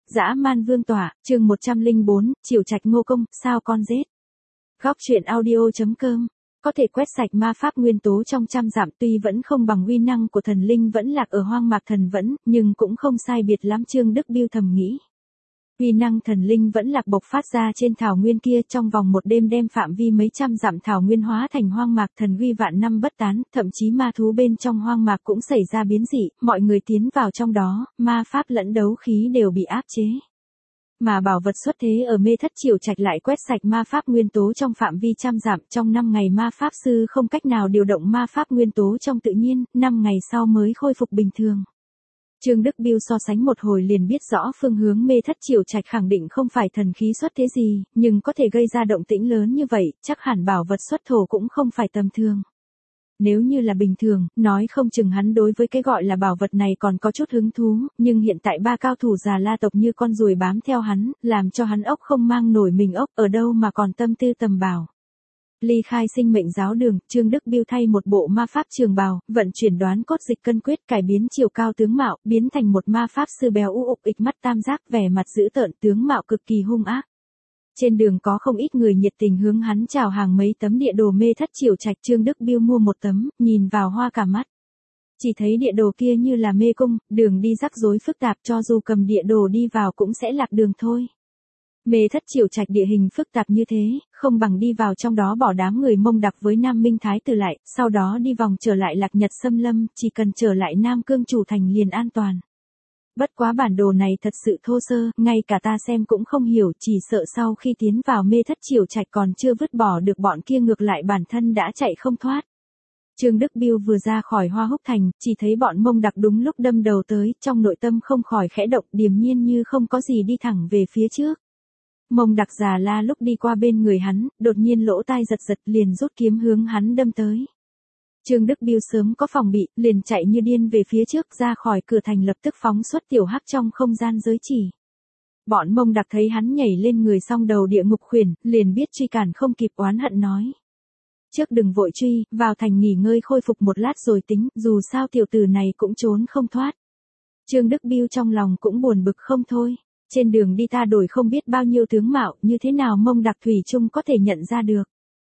Dã man vương tỏa, chương 104, Triều Trạch Ngô Công, sao con rết. Góc truyện audio.com. Có thể quét sạch ma pháp nguyên tố trong trăm dặm, tuy vẫn không bằng uy năng của thần linh vẫn lạc ở hoang mạc thần vẫn, nhưng cũng không sai biệt lắm, Trương Đức Biêu thầm nghĩ. Uy năng thần linh vẫn lạc bộc phát ra trên thảo nguyên kia, trong vòng một đêm đem phạm vi mấy trăm dặm thảo nguyên hóa thành hoang mạc thần uy vạn năm bất tán, thậm chí ma thú bên trong hoang mạc cũng xảy ra biến dị, mọi người tiến vào trong đó, ma pháp lẫn đấu khí đều bị áp chế. Mà bảo vật xuất thế ở Mê Thất Triều Trạch lại quét sạch ma pháp nguyên tố trong phạm vi trăm dặm, trong 5 ngày ma pháp sư không cách nào điều động ma pháp nguyên tố trong tự nhiên, 5 ngày sau mới khôi phục bình thường. Trương Đức Biêu so sánh một hồi liền biết rõ phương hướng Mê Thất Triều Trạch khẳng định không phải thần khí xuất thế gì, nhưng có thể gây ra động tĩnh lớn như vậy, chắc hẳn bảo vật xuất thổ cũng không phải tầm thường. Nếu như là bình thường, nói không chừng hắn đối với cái gọi là bảo vật này còn có chút hứng thú, nhưng hiện tại ba cao thủ già La tộc như con ruồi bám theo hắn, làm cho hắn ốc không mang nổi mình ốc, ở đâu mà còn tâm tư tầm bảo. Ly khai sinh mệnh giáo đường, Trương Đức Biêu thay một bộ ma pháp trường bào, vận chuyển đoán cốt dịch cân quyết, cải biến chiều cao tướng mạo, biến thành một ma pháp sư béo u ục ịch mắt tam giác, vẻ mặt dữ tợn, tướng mạo cực kỳ hung ác. Trên đường có không ít người nhiệt tình hướng hắn chào hàng mấy tấm địa đồ Mê Thất Triều Trạch, Trương Đức Biêu mua một tấm, nhìn vào hoa cả mắt. Chỉ thấy địa đồ kia như là mê cung, đường đi rắc rối phức tạp, cho dù cầm địa đồ đi vào cũng sẽ lạc đường thôi. Mê Thất Triều Trạch địa hình phức tạp như thế, không bằng đi vào trong đó bỏ đám người Mông Đặc với Nam Minh Thái Tử lại, sau đó đi vòng trở lại Lạc Nhật Xâm Lâm, chỉ cần trở lại Nam Cương chủ thành liền an toàn. Bất quá bản đồ này thật sự thô sơ, ngay cả ta xem cũng không hiểu, chỉ sợ sau khi tiến vào Mê Thất Triều Trạch còn chưa vứt bỏ được bọn kia, ngược lại bản thân đã chạy không thoát. Trương Đức Biêu vừa ra khỏi Hoa Húc Thành, chỉ thấy bọn Mông Đặc đúng lúc đâm đầu tới, trong nội tâm không khỏi khẽ động, điềm nhiên như không có gì đi thẳng về phía trước. Mông Đặc già La lúc đi qua bên người hắn, đột nhiên lỗ tai giật giật, liền rút kiếm hướng hắn đâm tới. Trương Đức Biêu sớm có phòng bị, liền chạy như điên về phía trước, ra khỏi cửa thành lập tức phóng xuất tiểu hắc trong không gian giới chỉ. Bọn Mông Đặc thấy hắn nhảy lên người song đầu địa ngục khuyển, liền biết truy cản không kịp, oán hận nói. Trước đừng vội truy, vào thành nghỉ ngơi khôi phục một lát rồi tính, dù sao tiểu tử này cũng trốn không thoát. Trương Đức Biêu trong lòng cũng buồn bực không thôi. Trên đường đi ta đổi không biết bao nhiêu tướng mạo, như thế nào Mông Đặc thủy chung có thể nhận ra được.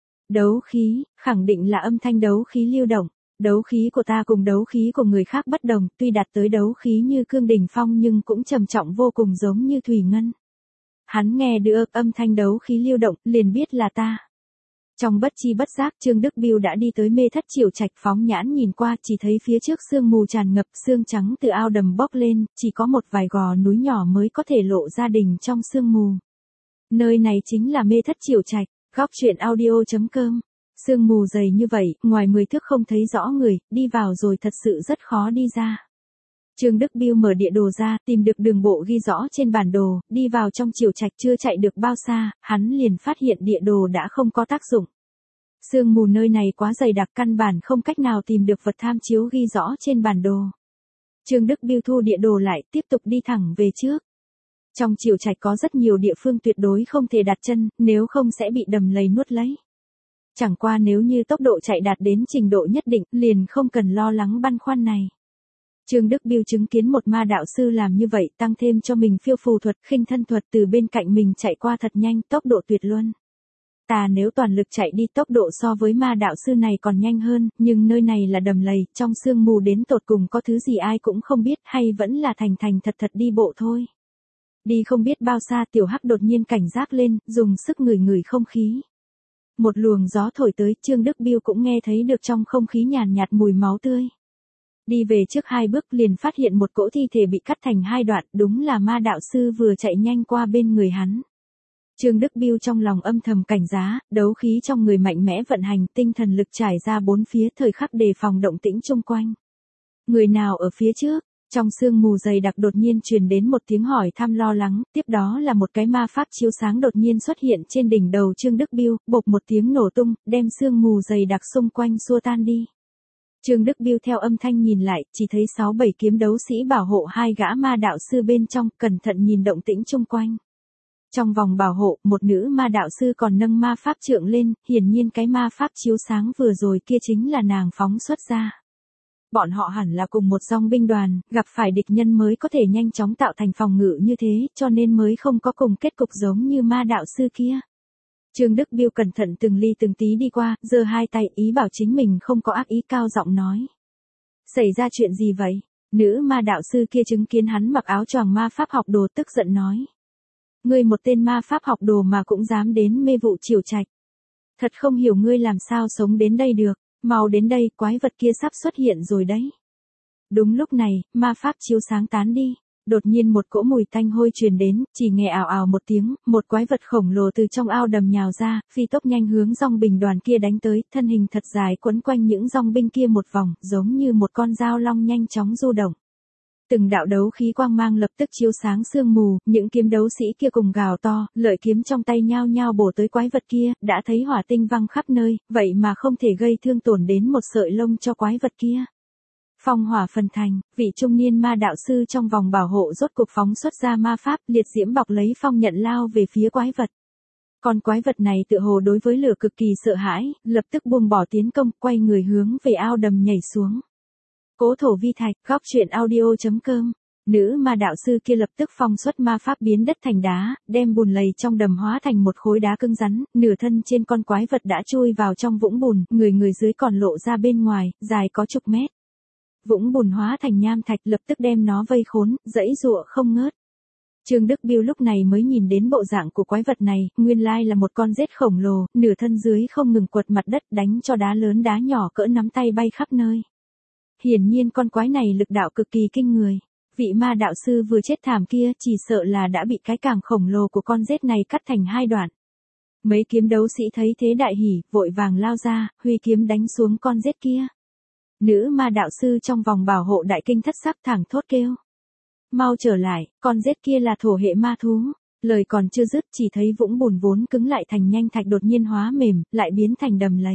Đấu khí, khẳng định là âm thanh đấu khí lưu động. Đấu khí của ta cùng đấu khí của người khác bất đồng, tuy đạt tới đấu khí như cương đỉnh phong nhưng cũng trầm trọng vô cùng giống như thủy ngân. Hắn nghe được âm thanh đấu khí lưu động, liền biết là ta. Trong bất chi bất giác, Trương Đức Biêu đã đi tới Mê Thất Triều Trạch, phóng nhãn nhìn qua, chỉ thấy phía trước sương mù tràn ngập, sương trắng từ ao đầm bốc lên, chỉ có một vài gò núi nhỏ mới có thể lộ ra đỉnh trong sương mù. Nơi này chính là Mê Thất Triều Trạch. Góc truyện audio.com. Sương mù dày như vậy, ngoài 10 thước không thấy rõ người, đi vào rồi thật sự rất khó đi ra. Trương Đức Biêu mở địa đồ ra, tìm được đường bộ ghi rõ trên bản đồ, đi vào trong Triều Trạch, chưa chạy được bao xa, hắn liền phát hiện địa đồ đã không có tác dụng. Sương mù nơi này quá dày đặc, căn bản không cách nào tìm được vật tham chiếu ghi rõ trên bản đồ. Trương Đức Biêu thu địa đồ lại, tiếp tục đi thẳng về trước. Trong Triều Trạch có rất nhiều địa phương tuyệt đối không thể đặt chân, nếu không sẽ bị đầm lầy nuốt lấy. Chẳng qua nếu như tốc độ chạy đạt đến trình độ nhất định, liền không cần lo lắng băn khoăn này. Trương Đức Biêu chứng kiến một ma đạo sư làm như vậy, tăng thêm cho mình phiêu phù thuật, khinh thân thuật, từ bên cạnh mình chạy qua thật nhanh, tốc độ tuyệt luân. Ta nếu toàn lực chạy đi, tốc độ so với ma đạo sư này còn nhanh hơn, nhưng nơi này là đầm lầy, trong sương mù đến tột cùng có thứ gì ai cũng không biết, hay vẫn là thành thật đi bộ thôi. Đi không biết bao xa, tiểu hắc đột nhiên cảnh giác lên, dùng sức ngửi không khí. Một luồng gió thổi tới, Trương Đức Biêu cũng nghe thấy được trong không khí nhàn nhạt mùi máu tươi. Đi về trước 2 bước liền phát hiện một cỗ thi thể bị cắt thành 2 đoạn, đúng là ma đạo sư vừa chạy nhanh qua bên người hắn. Trương Đức Biêu trong lòng âm thầm cảnh giá, đấu khí trong người mạnh mẽ vận hành, tinh thần lực trải ra bốn phía, thời khắc đề phòng động tĩnh xung quanh. Người nào ở phía trước? Trong sương mù dày đặc đột nhiên truyền đến một tiếng hỏi thăm lo lắng, tiếp đó là một cái ma pháp chiếu sáng đột nhiên xuất hiện trên đỉnh đầu Trương Đức Biêu, bộp một tiếng nổ tung, đem sương mù dày đặc xung quanh xua tan đi. Trương Đức Biêu theo âm thanh nhìn lại, chỉ thấy 6-7 kiếm đấu sĩ bảo hộ 2 gã ma đạo sư bên trong, cẩn thận nhìn động tĩnh xung quanh. Trong vòng bảo hộ, một nữ ma đạo sư còn nâng ma pháp trượng lên, hiển nhiên cái ma pháp chiếu sáng vừa rồi kia chính là nàng phóng xuất ra. bọn họ hẳn là cùng một dòng binh đoàn, gặp phải địch nhân mới có thể nhanh chóng tạo thành phòng ngự như thế, cho nên mới không có cùng kết cục giống như ma đạo sư kia. Trương Đức Biêu cẩn thận từng ly từng tí đi qua, giơ hai tay ý bảo chính mình không có ác ý, cao giọng nói. Xảy ra chuyện gì vậy? Nữ ma đạo sư kia chứng kiến hắn mặc áo choàng ma pháp học đồ tức giận nói. Ngươi một tên ma pháp học đồ mà cũng dám đến mê vụ Triều Trạch. Thật không hiểu ngươi làm sao sống đến đây được, mau đến đây, quái vật kia sắp xuất hiện rồi đấy. Đúng lúc này, ma pháp chiếu sáng tán đi. Đột nhiên một cỗ mùi tanh hôi truyền đến, chỉ nghe ào ào một tiếng, một quái vật khổng lồ từ trong ao đầm nhào ra, phi tốc nhanh hướng dòng binh đoàn kia đánh tới, thân hình thật dài quấn quanh những dòng binh kia một vòng, giống như một con dao long nhanh chóng du động. Từng đạo đấu khí quang mang lập tức chiếu sáng sương mù, những kiếm đấu sĩ kia cùng gào to, lợi kiếm trong tay nhao nhao bổ tới quái vật kia, đã thấy hỏa tinh văng khắp nơi, vậy mà không thể gây thương tổn đến một sợi lông cho quái vật kia. Phong hỏa phần thành, vị trung niên ma đạo sư trong vòng bảo hộ rốt cục phóng xuất ra ma pháp, liệt diễm bọc lấy phong nhận lao về phía quái vật. Còn quái vật này tựa hồ đối với lửa cực kỳ sợ hãi, lập tức buông bỏ tiến công, quay người hướng về ao đầm nhảy xuống. Cố Thổ Vi Thạch, góc truyện audio.com. Nữ ma đạo sư kia lập tức phong xuất ma pháp biến đất thành đá, đem bùn lầy trong đầm hóa thành một khối đá cứng rắn, nửa thân trên con quái vật đã chui vào trong vũng bùn, người dưới còn lộ ra bên ngoài, dài có chục mét. Vũng bùn hóa thành nham thạch lập tức đem nó vây khốn, giãy giụa không ngớt. Trương Đức Biêu lúc này mới nhìn đến bộ dạng của quái vật này, nguyên lai là một con rết khổng lồ, nửa thân dưới không ngừng quật mặt đất đánh cho đá lớn đá nhỏ cỡ nắm tay bay khắp nơi. Hiển nhiên con quái này lực đạo cực kỳ kinh người. Vị ma đạo sư vừa chết thảm kia chỉ sợ là đã bị cái càng khổng lồ của con rết này cắt thành hai đoạn. Mấy kiếm đấu sĩ thấy thế đại hỉ, vội vàng lao ra, huy kiếm đánh xuống con rết kia. Nữ ma đạo sư trong vòng bảo hộ đại kinh thất sắc thẳng thốt kêu. Mau trở lại, con rết kia là thổ hệ ma thú. Lời còn chưa dứt chỉ thấy vũng bùn vốn cứng lại thành nhanh thạch đột nhiên hóa mềm, lại biến thành đầm lầy.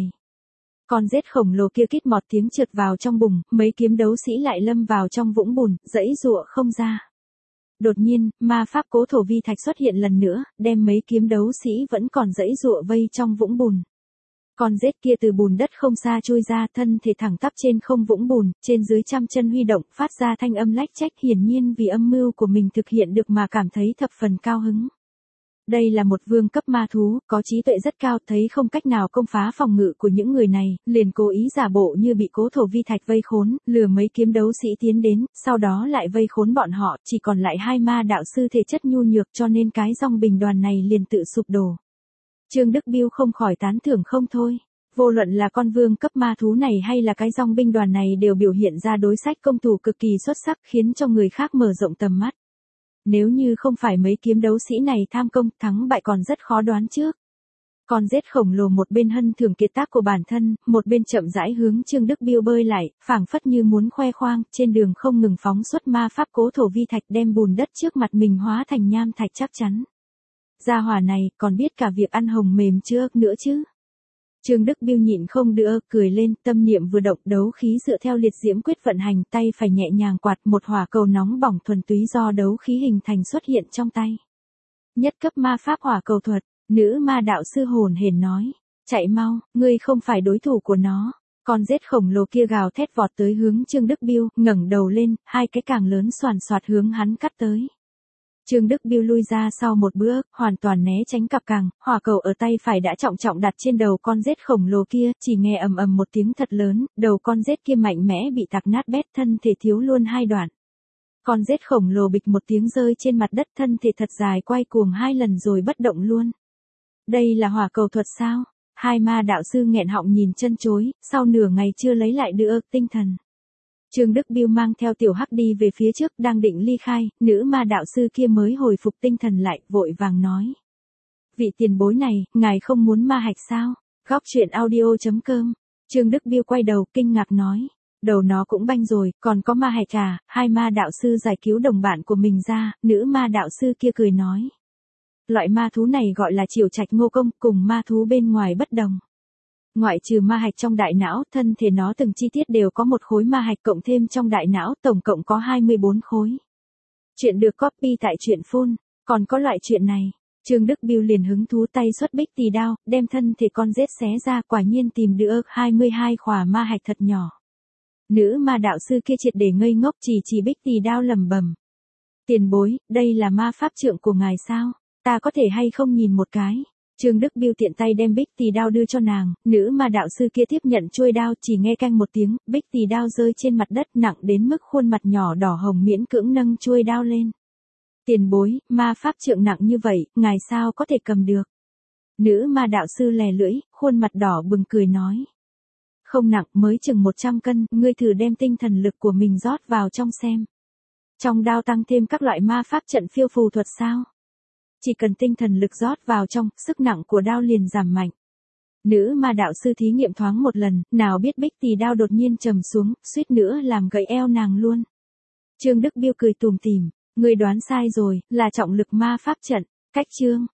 Con rết khổng lồ kia kít mọt tiếng trượt vào trong bùn, mấy kiếm đấu sĩ lại lâm vào trong vũng bùn, giãy giụa không ra. Đột nhiên, ma pháp Cố Thổ Vi Thạch xuất hiện lần nữa, đem mấy kiếm đấu sĩ vẫn còn giãy giụa vây trong vũng bùn. Con rết kia từ bùn đất không xa chui ra, thân thể thẳng tắp trên không vũng bùn, trên dưới trăm chân huy động, phát ra thanh âm lách chách, hiển nhiên vì âm mưu của mình thực hiện được mà cảm thấy thập phần cao hứng. Đây là một vương cấp ma thú, có trí tuệ rất cao, thấy không cách nào công phá phòng ngự của những người này, liền cố ý giả bộ như bị Cố Thổ Vi Thạch vây khốn, lừa mấy kiếm đấu sĩ tiến đến, sau đó lại vây khốn bọn họ, chỉ còn lại hai ma đạo sư thể chất nhu nhược cho nên cái dòng binh đoàn này liền tự sụp đổ. Trương Đức Biêu không khỏi tán thưởng không thôi. Vô luận là con vương cấp ma thú này hay là cái dòng binh đoàn này đều biểu hiện ra đối sách công thủ cực kỳ xuất sắc, khiến cho người khác mở rộng tầm mắt. Nếu như không phải mấy kiếm đấu sĩ này tham công, thắng bại còn rất khó đoán trước. Con rết khổng lồ một bên hân thưởng kiệt tác của bản thân, một bên chậm rãi hướng Trương Đức Biêu bơi lại, phảng phất như muốn khoe khoang, trên đường không ngừng phóng xuất ma pháp Cố Thổ Vi Thạch đem bùn đất trước mặt mình hóa thành nham thạch chắc chắn. Gia hỏa này còn biết cả việc ăn hồng mềm chưa nữa chứ. Trương Đức Biêu nhịn không được, cười lên, tâm niệm vừa động, đấu khí dựa theo liệt diễm quyết vận hành, tay phải nhẹ nhàng quạt, một hỏa cầu nóng bỏng thuần túy do đấu khí hình thành xuất hiện trong tay. Nhất cấp ma pháp hỏa cầu thuật, nữ ma đạo sư hồn hển nói, chạy mau, ngươi không phải đối thủ của nó. Con rết khổng lồ kia gào thét vọt tới hướng Trương Đức Biêu, ngẩng đầu lên, hai cái càng lớn xoàn xoạt hướng hắn cắt tới. Trương Đức Biêu lui ra sau một bước, hoàn toàn né tránh cặp càng, hỏa cầu ở tay phải đã trọng trọng đặt trên đầu con rết khổng lồ kia, chỉ nghe ầm ầm một tiếng thật lớn, đầu con rết kia mạnh mẽ bị tạc nát bét, thân thể thiếu luôn hai đoạn. Con rết khổng lồ bịch một tiếng rơi trên mặt đất, thân thể thật dài quay cuồng hai lần rồi bất động luôn. Đây là hỏa cầu thuật sao? Hai ma đạo sư nghẹn họng nhìn chân chối, sau nửa ngày chưa lấy lại được tinh thần. Trương Đức Biêu mang theo tiểu hắc đi về phía trước, đang định ly khai, nữ ma đạo sư kia mới hồi phục tinh thần lại, vội vàng nói. Vị tiền bối này, ngài không muốn ma hạch sao? Góc truyện audio.com. Trương Đức Biêu quay đầu, kinh ngạc nói. Đầu nó cũng banh rồi, còn có ma hạch à? Hai ma đạo sư giải cứu đồng bạn của mình ra, nữ ma đạo sư kia cười nói. Loại ma thú này gọi là Triều Trạch Ngô Công, cùng ma thú bên ngoài bất đồng. Ngoại trừ ma hạch trong đại não, thân thể nó từng chi tiết đều có một khối ma hạch cộng thêm trong đại não, tổng cộng có 24 khối. Chuyện được copy tại truyện phun, còn có loại chuyện này. Trương Đức Biêu liền hứng thú tay xuất bích tỳ đao, đem thân thể con rết xé ra, quả nhiên tìm được 22 khỏa ma hạch thật nhỏ. Nữ ma đạo sư kia triệt để ngây ngốc, chỉ Bích Tỳ Đao lẩm bẩm. Tiền bối, đây là ma pháp trượng của ngài sao? Ta có thể hay không nhìn một cái? Trương Đức Biêu tiện tay đem Bích Tỳ Đao đưa cho nàng, nữ ma đạo sư kia tiếp nhận chuôi đao, chỉ nghe canh một tiếng, Bích Tỳ Đao rơi trên mặt đất, nặng đến mức khuôn mặt nhỏ đỏ hồng miễn cưỡng nâng chuôi đao lên. Tiền bối, ma pháp trượng nặng như vậy, ngài sao có thể cầm được? Nữ ma đạo sư lè lưỡi, khuôn mặt đỏ bừng cười nói. Không nặng, mới chừng 100 cân, ngươi thử đem tinh thần lực của mình rót vào trong xem. Trong đao tăng thêm các loại ma pháp trận phiêu phù thuật sao? Chỉ cần tinh thần lực rót vào trong, sức nặng của đao liền giảm mạnh. Nữ ma đạo sư thí nghiệm thoáng một lần, nào biết Bích Tỳ Đao đột nhiên trầm xuống, suýt nữa làm gãy eo nàng luôn. Trương Đức Biêu cười tủm tỉm, ngươi đoán sai rồi, là trọng lực ma pháp trận. Cách chương